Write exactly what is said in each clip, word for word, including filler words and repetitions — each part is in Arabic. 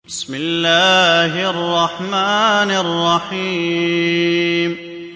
بسم الله الرحمن الرحيم.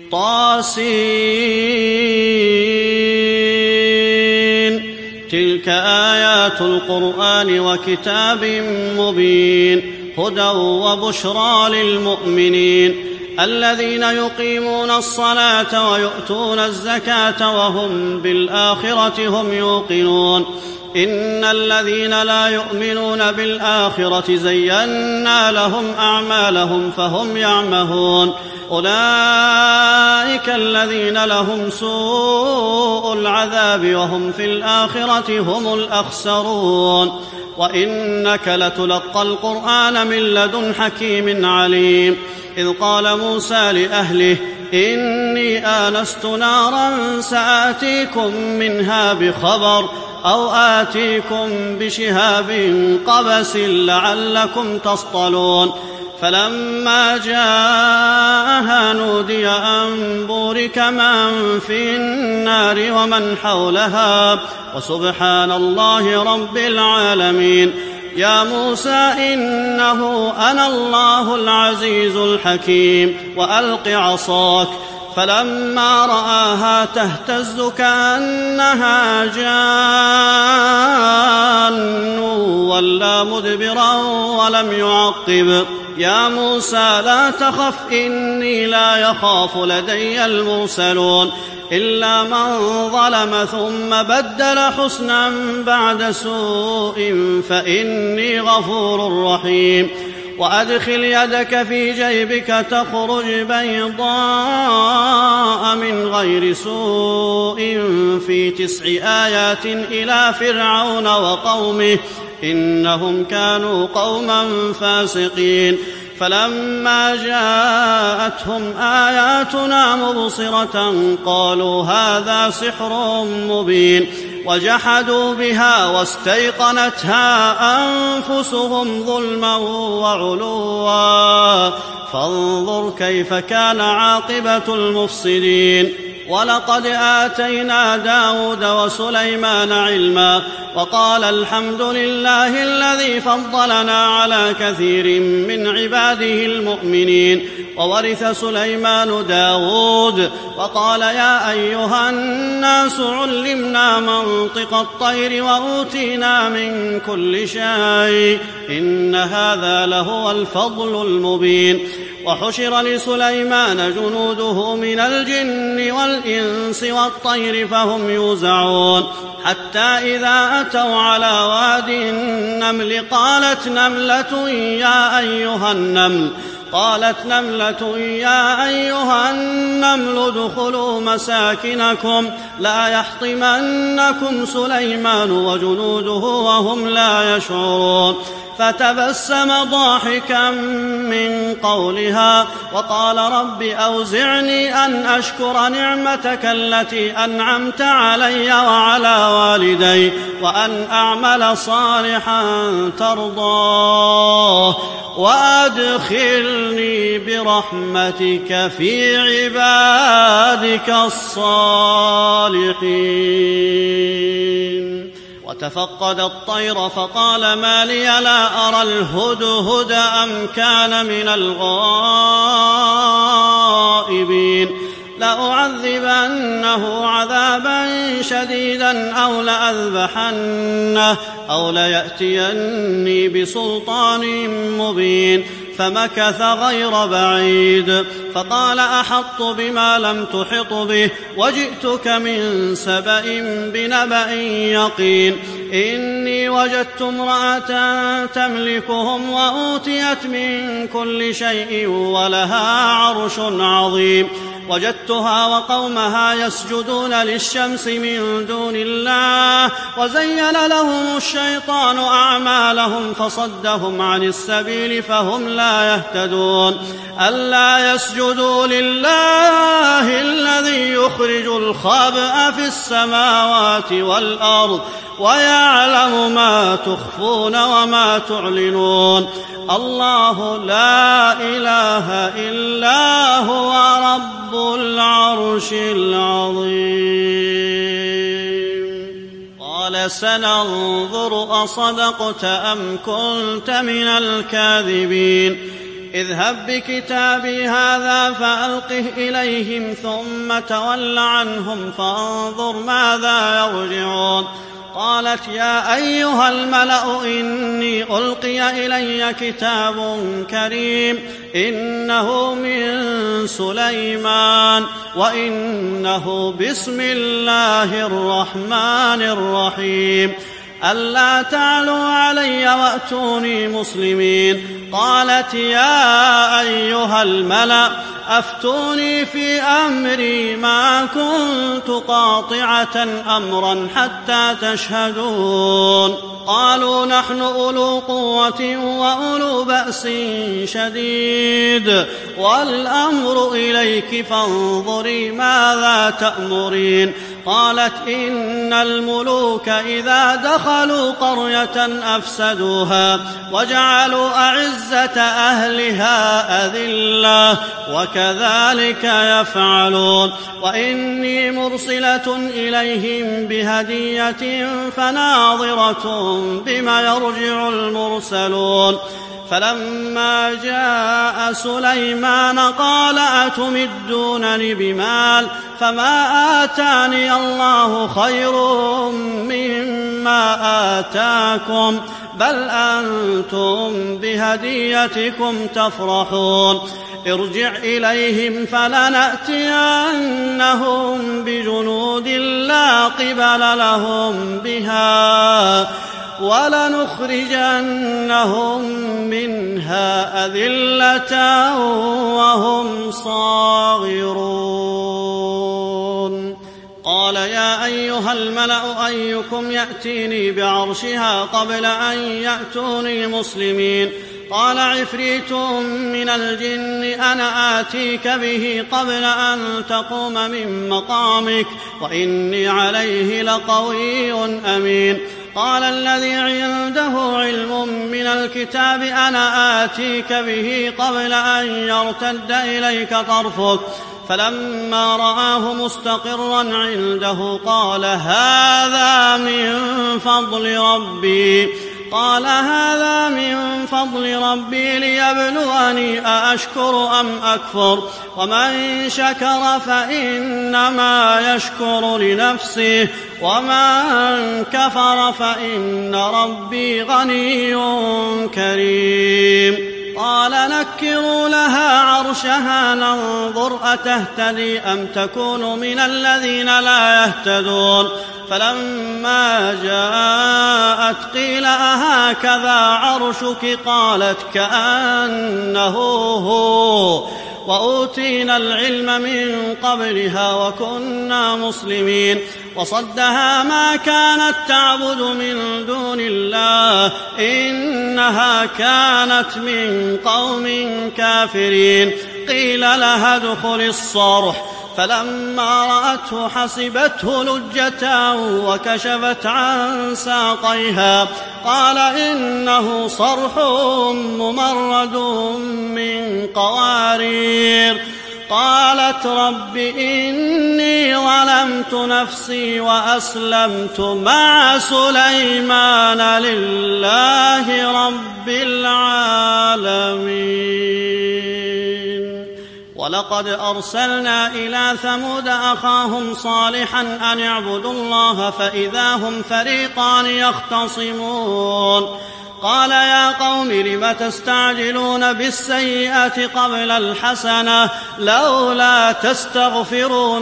طاسين. تلك آيات القرآن وكتاب مبين هدى وبشرى للمؤمنين الذين يقيمون الصلاة ويؤتون الزكاة وهم بالآخرة هم يوقنون. إن الذين لا يؤمنون بالآخرة زينا لهم أعمالهم فهم يعمهون. أولئك الذين لهم سوء العذاب وهم في الآخرة هم الأخسرون. وإنك لتلقى القرآن من لدن حكيم عليم. إذ قال موسى لأهله إني آنست نارا سآتيكم منها بخبر أو آتيكم بشهاب قبس لعلكم تصطلون. فلما جاءها نودي أن بورك من في النار ومن حولها وسبحان الله رب العالمين. يا موسى إنه أنا الله العزيز الحكيم وألق عصاك. فلما رآها تهتز كأنها جان ولى مدبرا ولم يعقب. يا موسى لا تخف إني لا يخاف لدي المرسلون إلا من ظلم ثم بدل حسنا بعد سوء فإني غفور رحيم. وأدخل يدك في جيبك تخرج بيضاء من غير سوء في تسع آيات إلى فرعون وقومه إنهم كانوا قوما فاسقين. فلما جاءتهم آياتنا مبصرة قالوا هذا سحر مبين وجحدوا بها واستيقنتها أنفسهم ظلما وعلوا فانظر كيف كان عاقبة المفسدين. ولقد آتينا داود وسليمان علما وقال الحمد لله الذي فضلنا على كثير من عباده المؤمنين. وورث سليمان داود وقال يا أيها الناس علمنا منطق الطير وأوتينا من كل شيء إن هذا لهو الفضل المبين. وحشر لسليمان جنوده من الجن والإنس والطير فهم يوزعون حتى إذا أتوا على واد النمل قالت نملة يا أيها النمل قالت نملة يا أيها النمل ادخلوا مساكنكم لا يحطمنكم سليمان وجنوده وهم لا يشعرون. فتبسم ضاحكا من قولها وقال رب أوزعني أن أشكر نعمتك التي أنعمت علي وعلى والدي وأن أعمل صالحا ترضاه وأدخلني برحمتك في عبادك الصالحين. وتفقد الطير فقال ما لي لا أرى الهدهد أم كان من الغائبين لأعذبنه عذابا شديدا أو لأذبحنه أو ليأتيني بسلطان مبين. فمكث غير بعيد فقال أحطت بما لم تحط به وجئتك من سبأ بنبأ يقين. إني وجدت امرأة تملكهم وأوتيت من كل شيء ولها عرش عظيم. وجدتها وقومها يسجدون للشمس من دون الله وزين لهم الشيطان أعمالهم فصدهم عن السبيل فهم لا يهتدون. ألا يسجدوا لله الذي يخرج الخبأ في السماوات والأرض ويعلم ما تخفون وما تعلنون. الله لا إله إلا هو رب العرش العظيم. قال سننظر أصدقت أم كنت من الكاذبين اذهب بكتابي هذا فألقه إليهم ثم تول عنهم فانظر ماذا يرجعون قالت يا أيها الملأ إني ألقي إلي كتاب كريم إنه من سليمان وإنه بسم الله الرحمن الرحيم ألا تعلوا علي وأتوني مسلمين قالت يا أيها الملأ أفتوني في أمري ما كنت قاطعة أمرا حتى تشهدون قالوا نحن أولو قوة وأولو بأس شديد والأمر إليك فانظري ماذا تأمرين قالت إن الملوك إذا دخلوا قرية أفسدوها وجعلوا أعزة أهلها أذلة وكذلك يفعلون وإني مرسلة إليهم بهدية فناظرة بما يرجع المرسلون فلما جاء سليمان قال أتمدونني بمال فما آتاني الله خير مما آتاكم بل أنتم بهديتكم تفرحون ارجع إليهم فلنأتينهم بجنود لا قبل لهم بها ولنخرجنهم منها أذلة وهم صاغرون قال يا أيها الملأ أيكم يأتيني بعرشها قبل أن يأتوني مسلمين قال عفريت من الجن أنا آتيك به قبل أن تقوم من مقامك وإني عليه لقوي أمين قال الذي عنده علم من الكتاب أنا آتيك به قبل أن يرتد إليك طرفك فلما رآه مستقرا عنده قال هذا من فضل ربي قال هذا من فضل ربي ليبلوني أأشكر أم أكفر ومن شكر فإنما يشكر لنفسه ومن كفر فإن ربي غني كريم قال نكروا لها عرشها ننظر أتهتدي أم تكون من الذين لا يهتدون فلما جاءت قيل أهكذا عرشك قالت كأنه هو وأوتينا العلم من قبلها وكنا مسلمين وصدها ما كانت تعبد من دون الله إنها كانت من قوم كافرين قيل لها ادخل الصرح فلما رأته حسبته لجة وكشفت عن ساقيها قال إنه صرح ممرد من قوارير قالت رب إني ظلمت نفسي وأسلمت مع سليمان لله رب العالمين ولقد أرسلنا إلى ثمود أخاهم صالحا أن اعبدوا الله فإذا هم فريقان يختصمون قال يا قوم لم تستعجلون بالسيئة قبل الحسنة لولا تستغفرون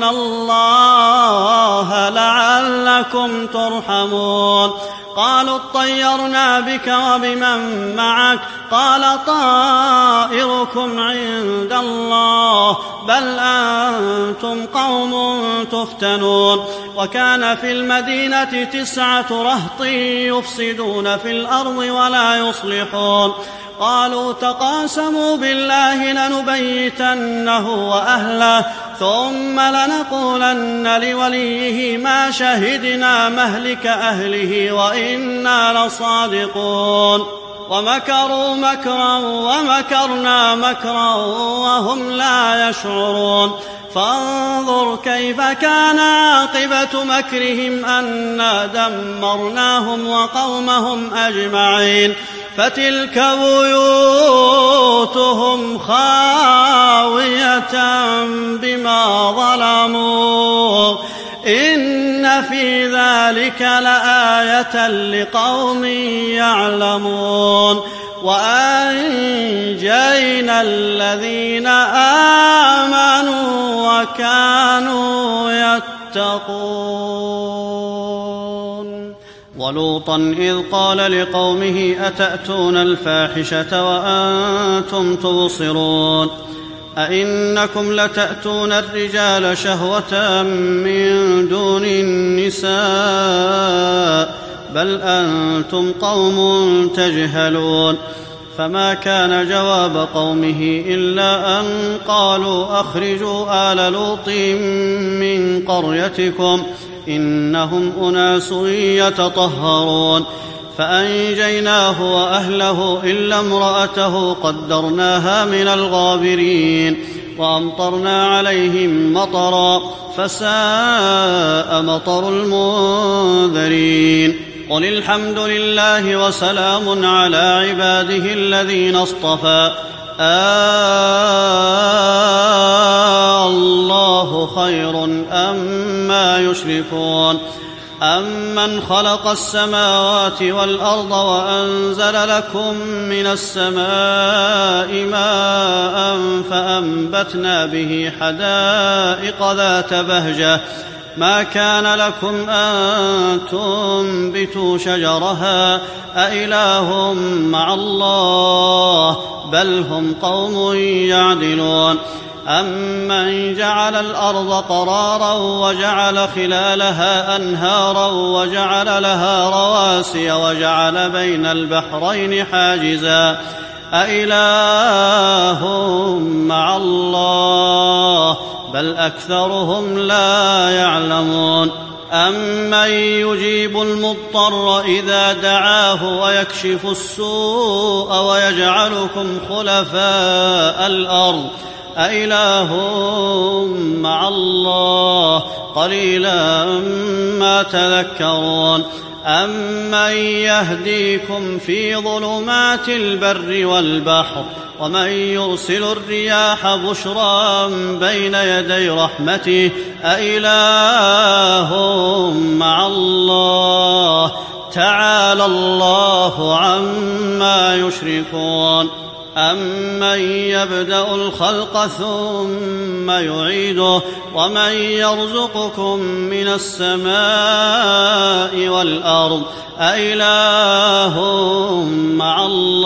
الله لعلكم ترحمون قالوا اطيرنا بك وبمن معك قال طائركم عند الله بل أنتم قوم تفتنون وكان في المدينة تسعة رهط يفسدون في الأرض ولا يصلحون قالوا تقاسموا بالله لنبيتنه وأهله ثم لنقولن لوليه ما شهدنا مهلك أهله وإنا لصادقون ومكروا مكرا ومكرنا مكرا وهم لا يشعرون فانظر كيف كان عاقبة مكرهم أنا دمرناهم وقومهم أجمعين فتلك بيوتهم خاوية بما ظلموا إن في ذلك لآية لقوم يعلمون وأنجينا الذين آمنوا وكانوا يتقون ولوطا إذ قال لقومه أتأتون الفاحشة وأنتم تبصرون أئنكم لتأتون الرجال شهوة من دون النساء بل أنتم قوم تجهلون فما كان جواب قومه إلا أن قالوا أخرجوا آل لوط من قريتكم إنهم أناس يتطهرون فأنجيناه وأهله إلا امرأته قدرناها من الغابرين وأمطرنا عليهم مطرا فساء مطر المنذرين قل الحمد لله وسلام على عباده الذين اصطفى الله خير أما يشركون أمن خلق السماوات والأرض وأنزل لكم من السماء ماء فأنبتنا به حدائق ذات بهجة ما كان لكم أن تنبتوا شجرها أإله مع الله بل هم قوم يعدلون أمن جعل الأرض قرارا وجعل خلالها أنهارا وجعل لها رواسي وجعل بين البحرين حاجزا أإله مع الله بل أكثرهم لا يعلمون أمن يجيب المضطر إذا دعاه ويكشف السوء ويجعلكم خلفاء الأرض أإله مع الله قليلا ما تذكرون أمن يهديكم في ظلمات البر والبحر ومن يرسل الرياح بشرا بين يدي رحمته أإله مع الله تعالى الله عما يشركون أمن يبدأ الخلق ثم يعيده ومن يرزقكم من السماء والأرض أإله مع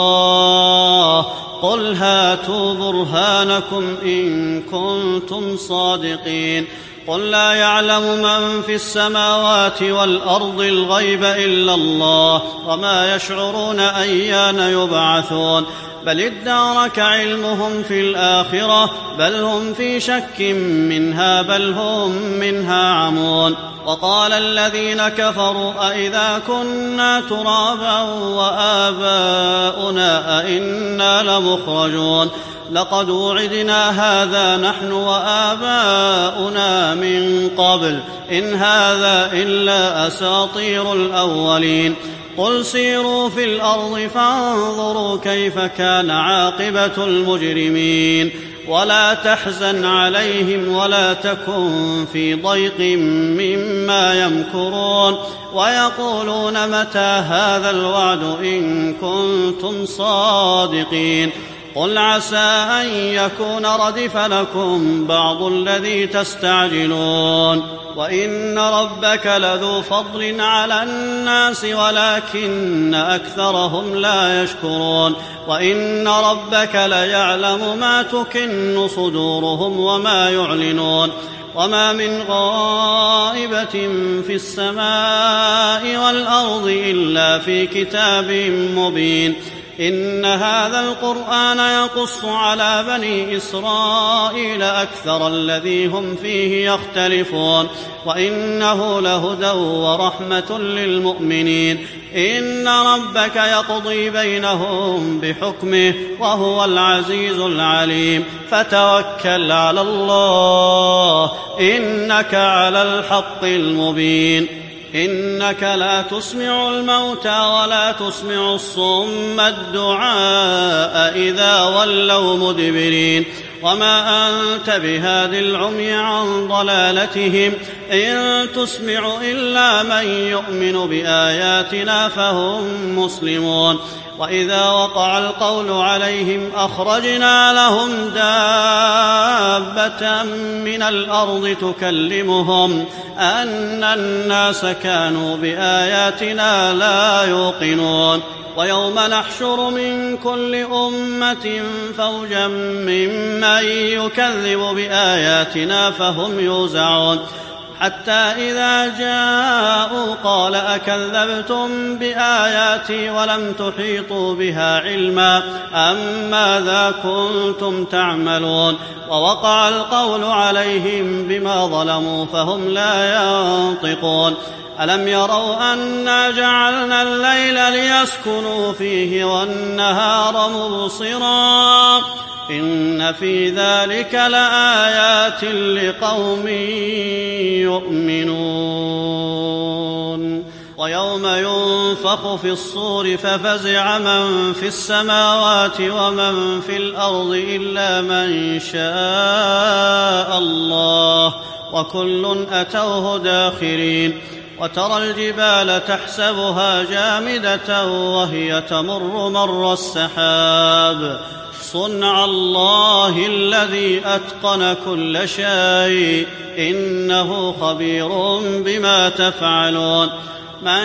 الله قل هاتوا برهانكم إن كنتم صادقين قل لا يعلم من في السماوات والأرض الغيب إلا الله وما يشعرون أيان يبعثون بل ادارك علمهم في الآخرة بل هم في شك منها بل هم منها عمون وقال الذين كفروا أئذا كنا ترابا وآباؤنا أئنا لمخرجون لقد وعدنا هذا نحن وآباؤنا من قبل إن هذا إلا أساطير الأولين قل سيروا في الأرض فانظروا كيف كان عاقبة المجرمين ولا تحزن عليهم ولا تكن في ضيق مما يمكرون ويقولون متى هذا الوعد إن كنتم صادقين قل عسى أن يكون ردف لكم بعض الذي تستعجلون وإن ربك لذو فضل على الناس ولكن أكثرهم لا يشكرون وإن ربك ليعلم ما تكن صدورهم وما يعلنون وما من غائبة في السماء والأرض إلا في كتاب مبين إن هذا القرآن يقص على بني إسرائيل أكثر الذي هم فيه يختلفون وإنه لهدى ورحمة للمؤمنين إن ربك يقضي بينهم بحكمه وهو العزيز العليم فتوكل على الله إنك على الحق المبين إنك لا تسمع الموتى ولا تسمع الصم الدعاء إذا ولوا مدبرين وما أنت بهاد العمي عن ضلالتهم إن تسمع إلا من يؤمن بآياتنا فهم مسلمون وإذا وقع القول عليهم أخرجنا لهم دابة من الأرض تكلمهم أن الناس كانوا بآياتنا لا يوقنون ويوم نحشر من كل أمة فوجا ممن يكذب بآياتنا فهم يوزعون حتى إذا جاءوا قال أكذبتم بآياتي ولم تحيطوا بها علما أم ماذا كنتم تعملون ووقع القول عليهم بما ظلموا فهم لا ينطقون ألم يروا أنا جعلنا الليل ليسكنوا فيه والنهار مبصرا إن في ذلك لآيات لقوم يؤمنون ويوم ينفخ في الصور ففزع من في السماوات ومن في الأرض إلا من شاء الله وكل أتوه داخرين وترى الجبال تحسبها جامدة وهي تمر مر السحاب صنع الله الذي أتقن كل شيء إنه خبير بما تفعلون من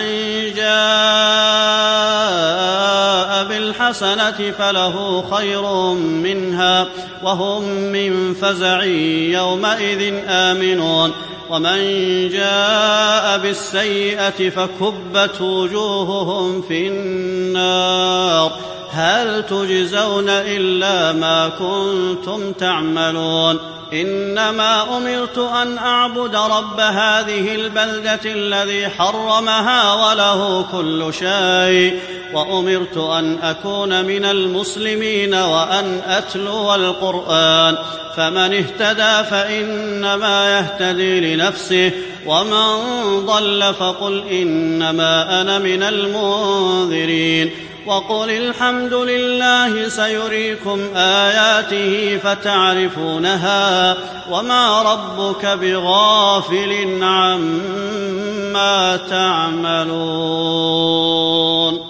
جاء بالحسنة فله خير منها وهم من فزع يومئذ آمنون ومن جاء بالسيئة فكبت وجوههم في النار هل تجزون إلا ما كنتم تعملون إنما أمرت أن أعبد رب هذه البلدة الذي حرمها وله كل شيء وأمرت أن أكون من المسلمين وأن أتلو القرآن فمن اهتدى فإنما يهتدي لنفسه ومن ضل فقل إنما أنا من المنذرين وقل الحمد لله سيريكم آياته فتعرفونها وما ربك بغافل عما تعملون